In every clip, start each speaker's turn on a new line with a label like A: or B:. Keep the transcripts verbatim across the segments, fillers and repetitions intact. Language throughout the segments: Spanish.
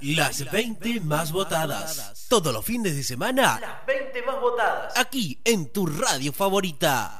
A: Las veinte más votadas. Todos los fines de semana, las veinte más votadas. Aquí en tu radio favorita.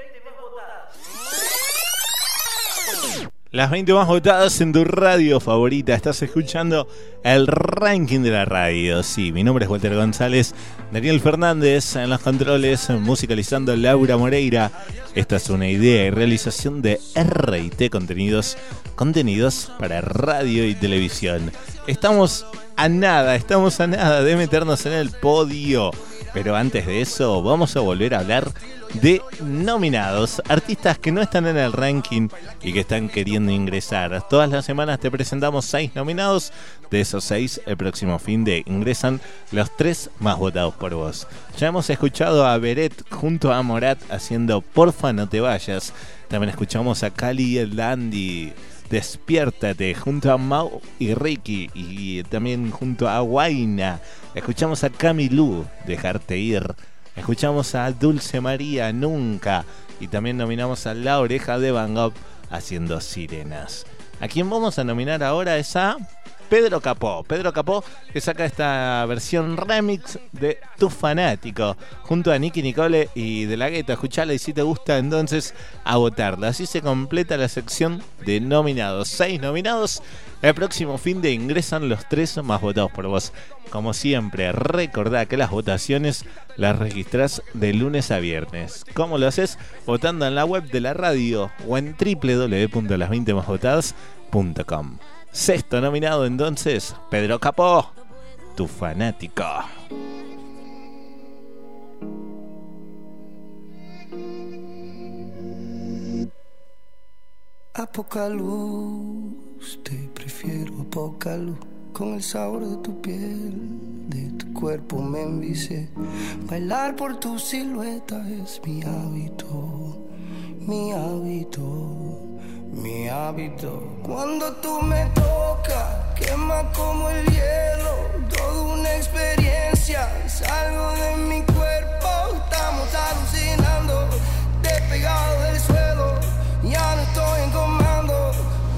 B: Las veinte más votadas en tu radio favorita. Estás escuchando el ranking de la radio. Sí, mi nombre es Walter González. Daniel Fernández en los controles, musicalizando Laura Moreira. Esta es una idea y realización de R y T Contenidos, contenidos para radio y televisión. Estamos a nada, estamos a nada de meternos en el podio. Pero antes de eso, vamos a volver a hablar de nominados, artistas que no están en el ranking y que están queriendo ingresar. Todas las semanas te presentamos seis nominados. De esos seis, el próximo fin de ingresan los tres más votados por vos. Ya hemos escuchado a Beret junto a Morat haciendo Porfa no te vayas. También escuchamos a Cali y el Dandy, Despiértate, junto a Mau y Ricky, y también junto a Guaina. Escuchamos a Camilú, Dejarte ir. Escuchamos a Dulce María, Nunca. Y también nominamos a La Oreja de Van Gogh haciendo Sirenas. A quien vamos a nominar ahora es a Pedro Capó. Pedro Capó, que saca esta versión remix de Tu Fanático junto a Nicky Nicole y De La Ghetto. Escuchala y si te gusta, entonces a votarla. Así se completa la sección de nominados. Seis nominados. El próximo fin de ingresan los tres más votados por vos. Como siempre, recordá que las votaciones las registrás de lunes a viernes. ¿Cómo lo haces? Votando en la web de la radio o en doble u doble u doble u punto las veinte más votadas punto com. Sexto nominado entonces, Pedro Capó, Tu Fanático.
C: A poca luz, te prefiero a poca luz. Con el sabor de tu piel, de tu cuerpo me envicié. Bailar por tu silueta es mi hábito, mi hábito. Mi hábito. Cuando tú me tocas, quema como el hielo. Toda una experiencia, salgo de mi cuerpo. Estamos alucinando, despegado del suelo. Ya no estoy en comando.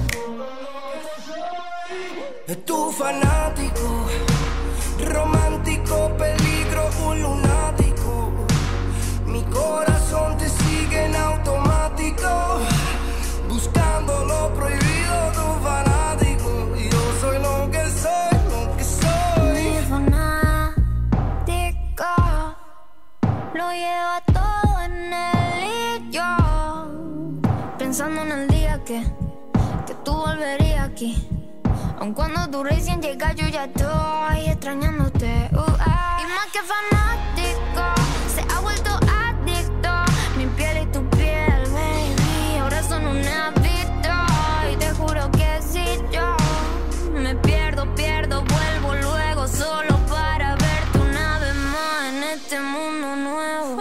C: Es tu fanático, romántico, peligro, un lunático. Mi corazón te sigue en automático. Buscando lo prohibido, tu fanático. Y yo soy lo que soy, lo que soy.
D: Mi fanático lo lleva todo en él y yo. Pensando en el día que, que tú volverías aquí. Aun cuando tú recién llegas, yo ya estoy extrañándote. Uh, ah. Y más que fanático, se ha vuelto adicto. Mi piel y tu piel, baby, ahora son un hábito. Y te juro que si yo me pierdo, pierdo, vuelvo luego solo para verte una vez más en este mundo nuevo.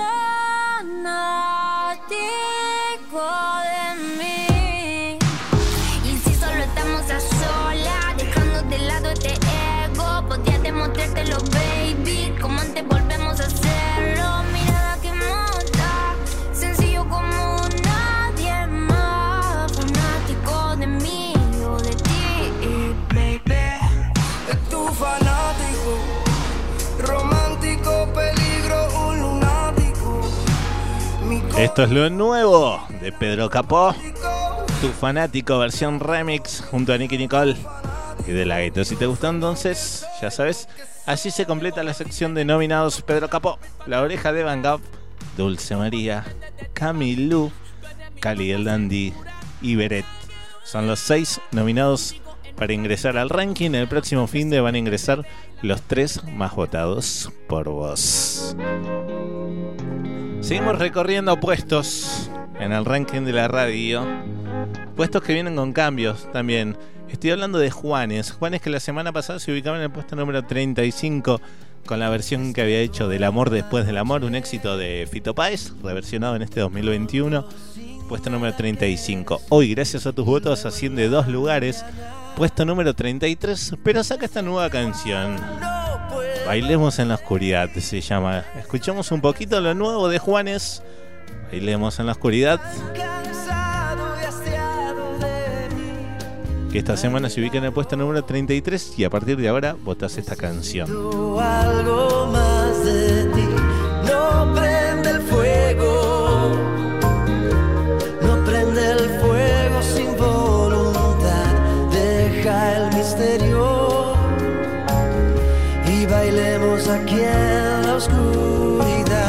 D: Fanático de mí. Y si solo estamos a solas, dejando de lado este ego, podría demostrártelo, baby, como antes volvemos a hacerlo. Mirada que mata, sencillo como nadie más. Fanático de mí o de ti, baby.
C: Es tu fanático, romántico, peligro, un lunático. Mi
B: Esto es lo nuevo de Pedro Capó, Tu Fanático, versión remix junto a Nicky Nicole y De La Ghetto. Si te gustó, entonces, ya sabes, así se completa la sección de nominados. Pedro Capó, La Oreja de Van Gogh, Dulce María, Camilú, Cali el Dandy y Beret. Son los seis nominados para ingresar al ranking. El próximo fin de van a ingresar los tres más votados por vos. Seguimos recorriendo puestos en el ranking de la radio. Puestos que vienen con cambios también. Estoy hablando de Juanes. Juanes, que la semana pasada se ubicaba en el puesto número treinta y cinco con la versión que había hecho del Amor Después del Amor, un éxito de Fito Páez, reversionado en este dos mil veintiuno. Puesto número treinta y cinco. Hoy, gracias a tus votos, asciende dos lugares. Puesto número treinta y tres, pero saca esta nueva canción. Bailemos en la oscuridad, se llama. Escuchamos un poquito lo nuevo de Juanes. Bailemos en la oscuridad.
C: cansado y hastiado de mí.
B: que esta semana se ubica en el puesto número treinta y tres y a partir de ahora votás esta canción.
C: Algo más de ti, no prende el fuego, no prende el fuego sin voluntad, deja el misterio y bailemos aquí en la oscuridad.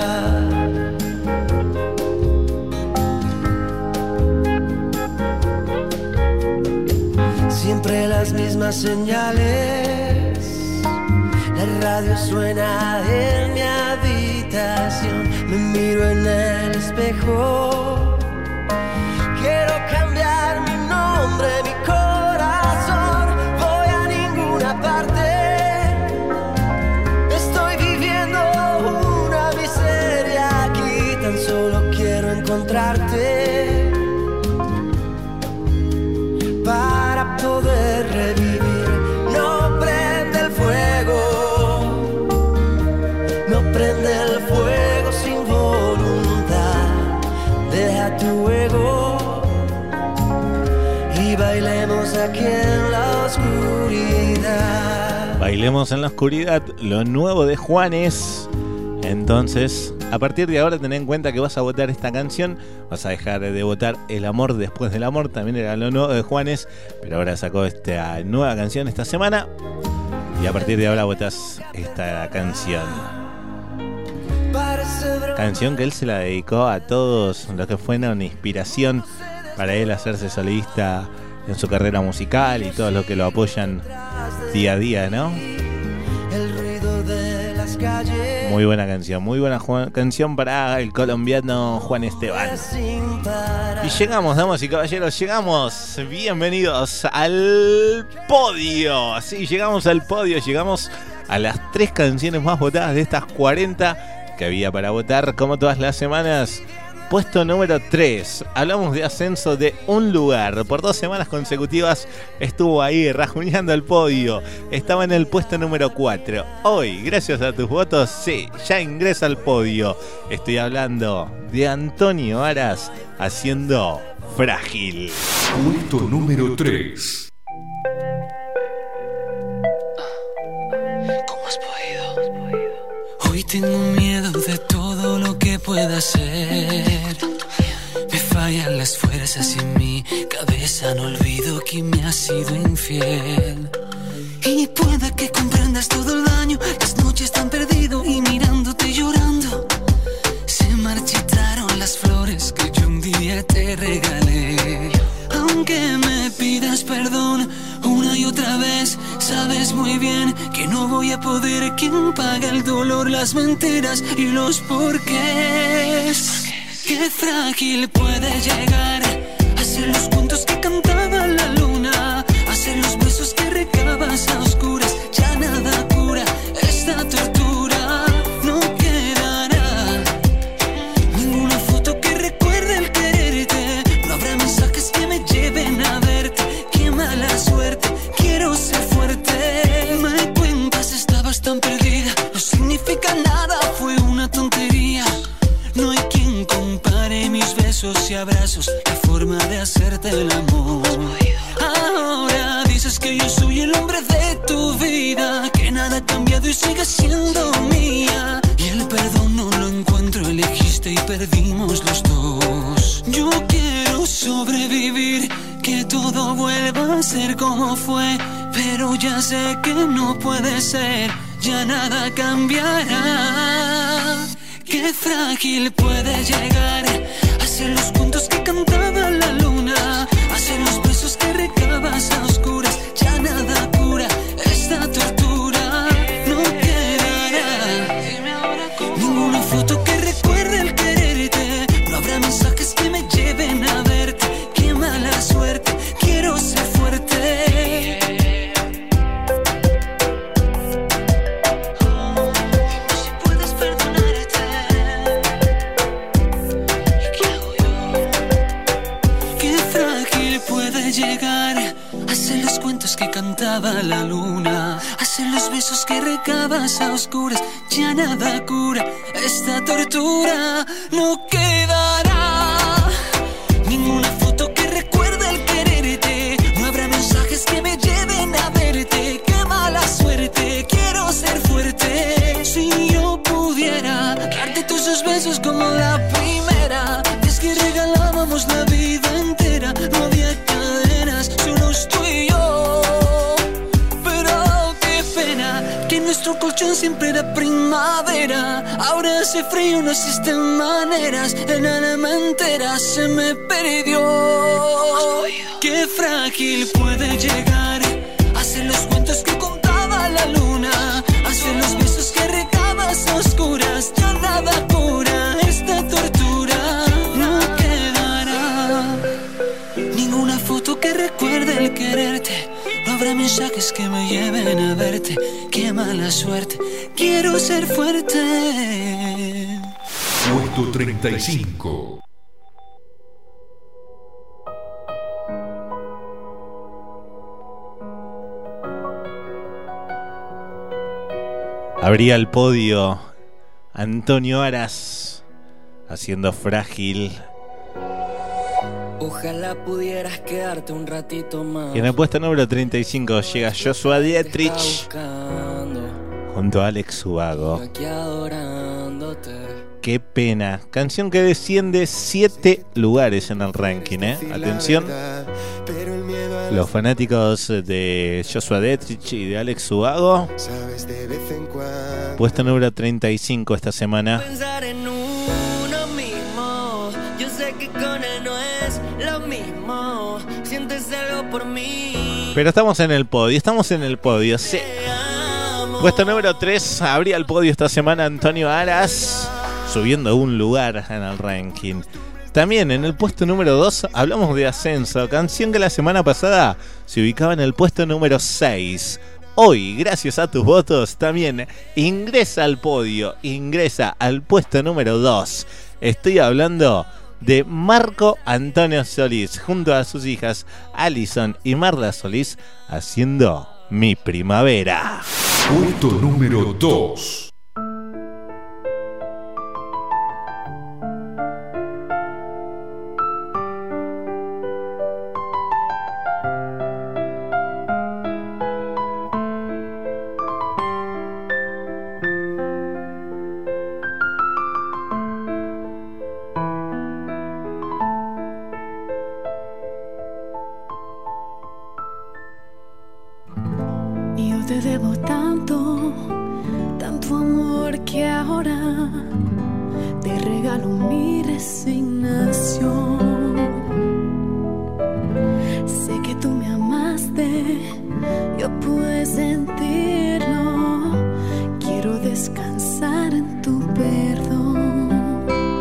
C: Siempre las mismas señales, la radio suena en mi habitación, me miro en el espejo, quiero cambiar mi nombre, mi corazón, voy a ninguna parte, estoy viviendo una miseria aquí, tan solo quiero encontrarte para poder revivir. No prende el fuego, no prende el fuego sin voluntad, deja tu ego y bailemos aquí en la oscuridad.
B: Bailemos en la oscuridad, lo nuevo de Juanes. Entonces, a partir de ahora ten en cuenta que vas a votar esta canción, vas a dejar de votar El amor después del amor, también era lo nuevo de Juanes, pero ahora sacó esta nueva canción esta semana y a partir de ahora votas esta canción. Canción que él se la dedicó a todos los que fueron una inspiración para él hacerse solista en su carrera musical y todos los que lo apoyan día a día, ¿no? Muy buena canción, muy buena Juan, canción para el colombiano Juan Esteban. Y llegamos, damas y caballeros, llegamos, bienvenidos al podio. Sí, llegamos al podio, llegamos a las tres canciones más votadas de estas cuarenta que había para votar, como todas las semanas. Puesto número tres, hablamos de ascenso de un lugar. Por dos semanas consecutivas estuvo ahí rajuñando el podio. Estaba en el puesto número cuatro. Hoy, gracias a tus votos, sí, ya ingresa al podio. Estoy hablando de Antonio Varas haciendo Frágil.
E: Puesto número tres.
F: ¿Cómo has podido? Hoy tengo miedo de todo lo que pueda ser. Me fallan las fuerzas y en mi cabeza no olvido que me has sido infiel. Y pueda que comprendas todo el daño, las noches tan perdido y mirándote llorando. Se marchitaron las flores que yo un día te regalé. Aunque me pidas perdón una y otra vez, sabes muy bien que no voy a poder. Quien paga el dolor, las mentiras y los porqués. Qué frágil puede llegar a ser los cuentos que cantaba la luna, a ser los besos que recabas a oscuras. Ya nada cura esta tortura, no quedará ninguna foto que recuerde el quererte. No habrá mensajes que me lleven a verte. Qué mala suerte, quiero ser fuerte. Me cuentas, estabas tan perdida, no significa nada, fue una tontería. No hay quien compare mis besos y abrazos, la forma de hacerte el amor. Ahora dices que yo soy el hombre de tu vida, que nada ha cambiado y sigue siendo mía. Y el perdón no lo encuentro, elegiste y perdimos los dos. Yo quiero sobrevivir, que todo vuelva a ser como fue, pero ya sé que no puede ser, ya nada cambiará. Qué frágil puede llegar a ser los cuentos que cantaba la luna, a ser los besos que recabas a oscuras. Ya nada cura esta tortura, no quedará ninguna foto que recuerde el quererte. No habrá mensajes que me lleven a verte. Qué mala suerte, quiero ser fuerte. Llegar a ser los cuentos que cantaba la luna, a ser los besos que recabas a oscuras. Ya nada cura esta tortura, no quedará ninguna foto que recuerde el quererte. No habrá escuchan siempre la primavera. Ahora hace frío, no existen maneras. En la mentera se me perdió. Qué frágil puede llegar a ser los cuentos que contaba la luna, a ser los besos que regabas a oscuras. Ya nada cura esta tortura. No quedará ninguna foto que recuerde el quererte. No habrá mensajes que me lleven a verte. Qué mala suerte, quiero ser fuerte.
E: Puesto treinta y cinco.
B: Abría el podio Antonio Aras haciendo Frágil.
G: Ojalá pudieras quedarte un ratito más.
B: Y en el puesto número treinta y cinco llega Joshua Dietrich junto a Alex Ubago. Qué pena. Canción que desciende siete lugares en el ranking, ¿eh? Atención. Los fanáticos de Joshua Dietrich y de Alex Ubago. Puesto número treinta y cinco esta semana.
G: Pensar en uno mismo. Yo sé que con él no es lo mismo. Sientes algo por mí.
B: Pero estamos en el podio, estamos en el podio, sí. Puesto número tres, abría el podio esta semana Antonio Aras, subiendo un lugar en el ranking. También en el puesto número dos hablamos de Ascenso, canción que la semana pasada se ubicaba en el puesto número seis. Hoy, gracias a tus votos, también ingresa al podio, ingresa al puesto número dos. Estoy hablando de Marco Antonio Solís, junto a sus hijas Alison y Marla Solís, haciendo Mi Primavera.
E: Puesto número dos.
H: Te debo tanto, tanto amor que ahora te regalo mi resignación. Sé que tú me amaste, yo pude sentirlo. Quiero descansar en tu perdón.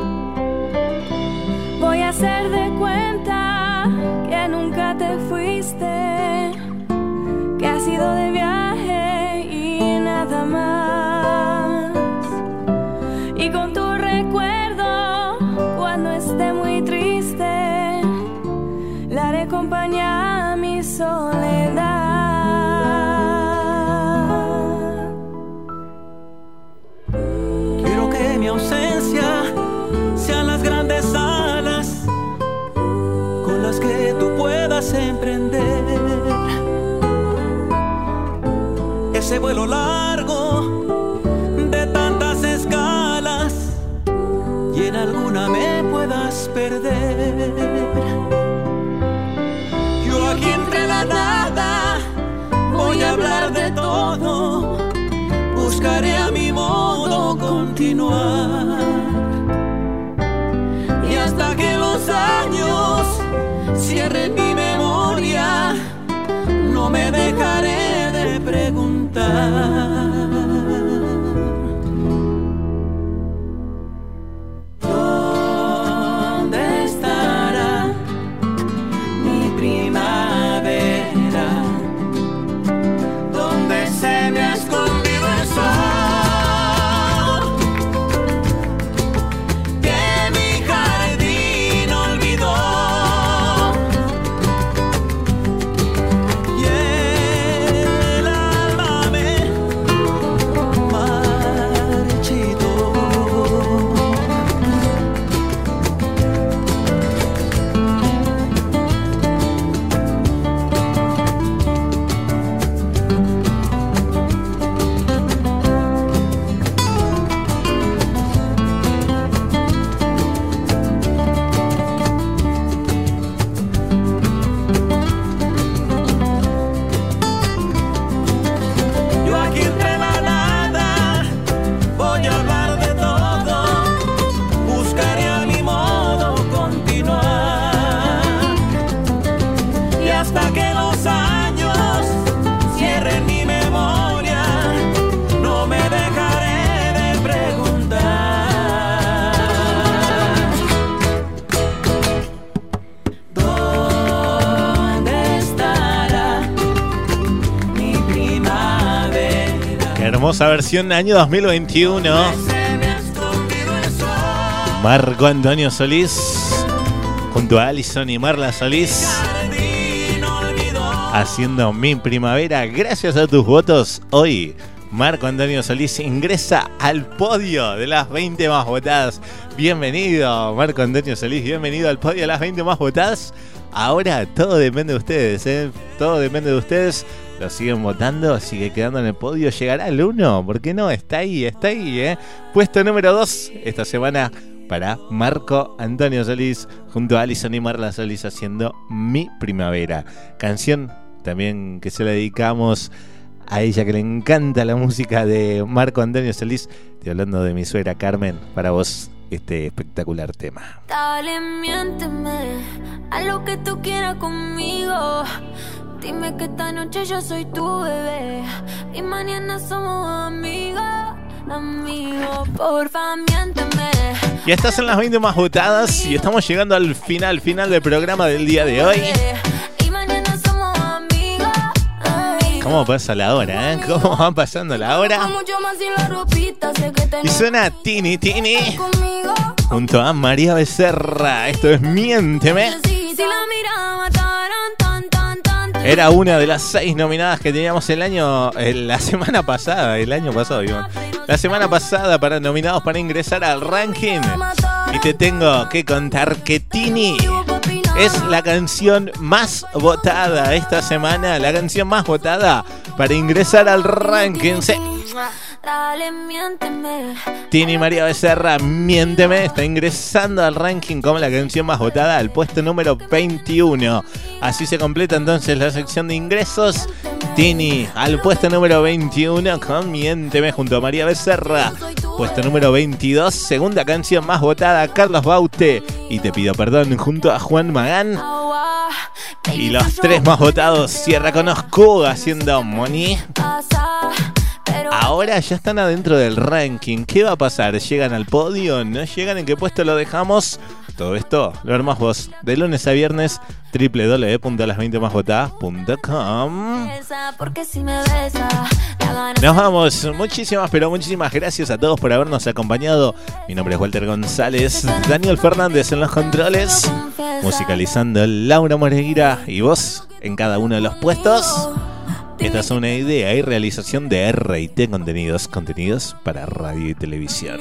H: Voy a hacer de cuenta que nunca te fuiste, que has ido de viaje nada más, y con tu recuerdo cuando esté muy triste le haré compañía a mi soledad.
F: Quiero que mi ausencia sean las grandes alas con las que tú puedas emprender ese vuelo largo de tantas escalas, y en alguna me puedas perder. Yo aquí entre la nada voy a hablar de todo, buscaré a mi modo continuar, y hasta que los años cierren mi memoria no me dejaré de preguntar. ¿Dónde estará mi primavera? ¿Dónde se me ha escondido el sol que mi jardín olvidó? Y el alma me
B: Hermosa versión año dos mil veintiuno. Marco Antonio Solís junto a Alison y Marla Solís haciendo Mi Primavera. Gracias a tus votos, hoy Marco Antonio Solís ingresa al podio de las veinte más votadas. Bienvenido, Marco Antonio Solís, bienvenido al podio de las veinte más votadas. Ahora todo depende de ustedes, ¿eh? Todo depende de ustedes. Lo siguen votando, sigue quedando en el podio. ¿Llegará al uno? ¿Por qué no? Está ahí, está ahí, ¿eh? Puesto número dos esta semana para Marco Antonio Solís junto a Alison y Marla Solís haciendo Mi Primavera. Canción también que se la dedicamos a ella, que le encanta la música de Marco Antonio Solís. Estoy hablando de mi suegra Carmen. Para vos, este espectacular tema.
D: Dale, miénteme a lo que tú quieras conmigo. Dime que esta noche yo soy tu bebé y mañana somos amigos, amigos. Porfa, miénteme.
B: Ya estás en las veinte más votadas y estamos llegando al final, final del programa del día de hoy. ¿Cómo pasa la hora, eh? ¿Cómo va pasando la hora? Y suena Tini Tini junto a María Becerra. Esto es Miénteme. Era una de las seis nominadas que teníamos el año, la semana pasada, el año pasado, Iván. La semana pasada para nominados para ingresar al ranking. Y te tengo que contar que Tini es la canción más votada esta semana, la canción más votada para ingresar al ranking. Sí.
D: Dale, miénteme.
B: Tini María Becerra, Miénteme, está ingresando al ranking como la canción más votada, al puesto número veintiuno. Así se completa entonces la sección de ingresos. Tini al puesto número veintiuno con Miénteme junto a María Becerra. Puesto número veintidós, segunda canción más votada, Carlos Baute y Te Pido Perdón junto a Juan Magán. Y los tres más votados, Sierra con Oscuga haciendo Moni. Ahora ya están adentro del ranking. ¿Qué va a pasar? ¿Llegan al podio? ¿No llegan? ¿En qué puesto lo dejamos? Todo esto lo armás vos de lunes a viernes. doble u doble u doble u punto las veinte más votadas punto com. Nos vamos. Muchísimas, pero muchísimas gracias a todos por habernos acompañado. Mi nombre es Walter González. Daniel Fernández en los controles. Musicalizando Laura Moreira. Y vos en cada uno de los puestos. Esta es una idea y realización de R y T Contenidos, contenidos para radio y televisión.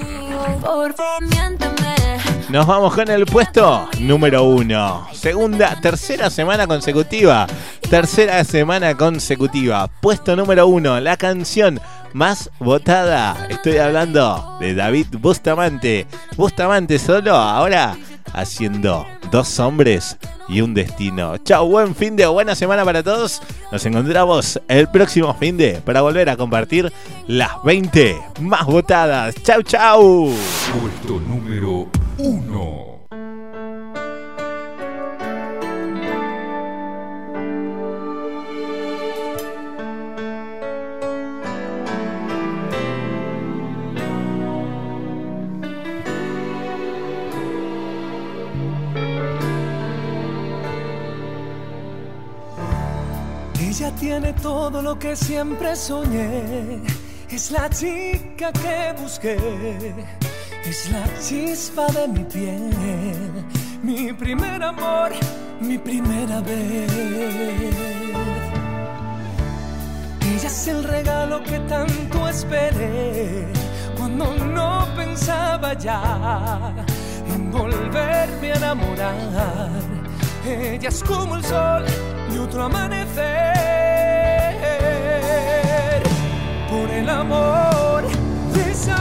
B: Nos vamos con el puesto número uno. Segunda, tercera semana consecutiva. Tercera semana consecutiva. Puesto número uno, la canción más votada. Estoy hablando de David Bustamante. Bustamante solo, ahora haciendo Dos Hombres y un Destino. Chau, buen fin de buena semana para todos. Nos encontramos el próximo fin de para volver a compartir las veinte más votadas. Chau, chau.
E: Puesto número uno.
I: Ella tiene todo lo que siempre soñé. Es la chica que busqué. Es la chispa de mi piel. Mi primer amor, mi primera vez. Ella es el regalo que tanto esperé. Cuando no pensaba ya en volverme a enamorar. Ella es como el sol de otro amanecer. Por el amor de esa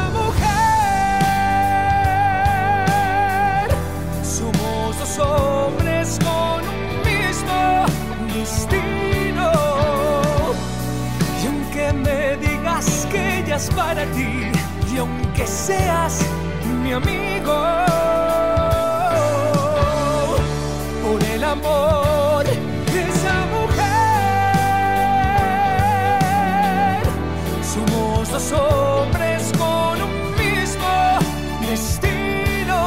I: mujer, somos dos hombres con un mismo destino. Y aunque me digas que ella es para ti, y aunque seas mi amigo, por el amor de esa mujer, somos dos hombres con un mismo destino.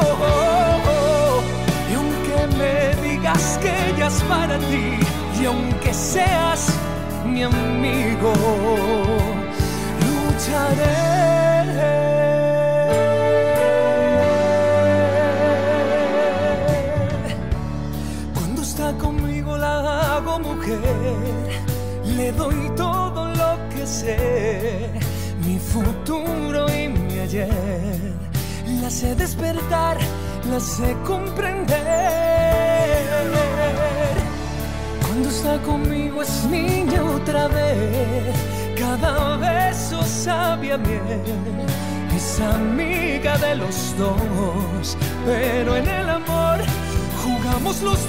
I: Y aunque me digas que ella es para ti, y aunque seas mi amigo, Cuando está conmigo la hago mujer, le doy todo lo que sé, mi futuro y mi ayer. La sé despertar, la sé comprender. Cuando está conmigo es niña otra vez, cada beso sabe a miel. Es amiga de los dos, pero en el amor jugamos los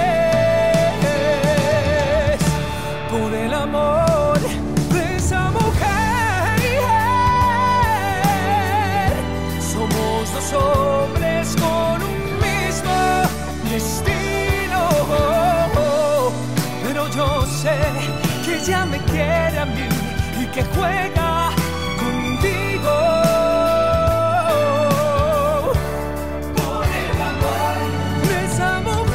I: tres. Por el amor de esa mujer, somos dos hombres con un mismo destino. Pero yo sé que ella me quiere a mí y que juega contigo. Por el amor de esa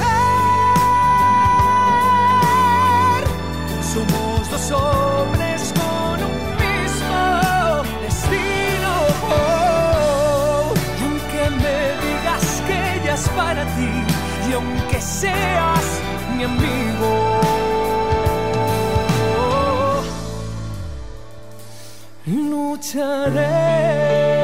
I: mujer, somos dos hombres con un mismo destino. Y aunque me digas que ella es para ti, y aunque seas mi amigo, lucharé.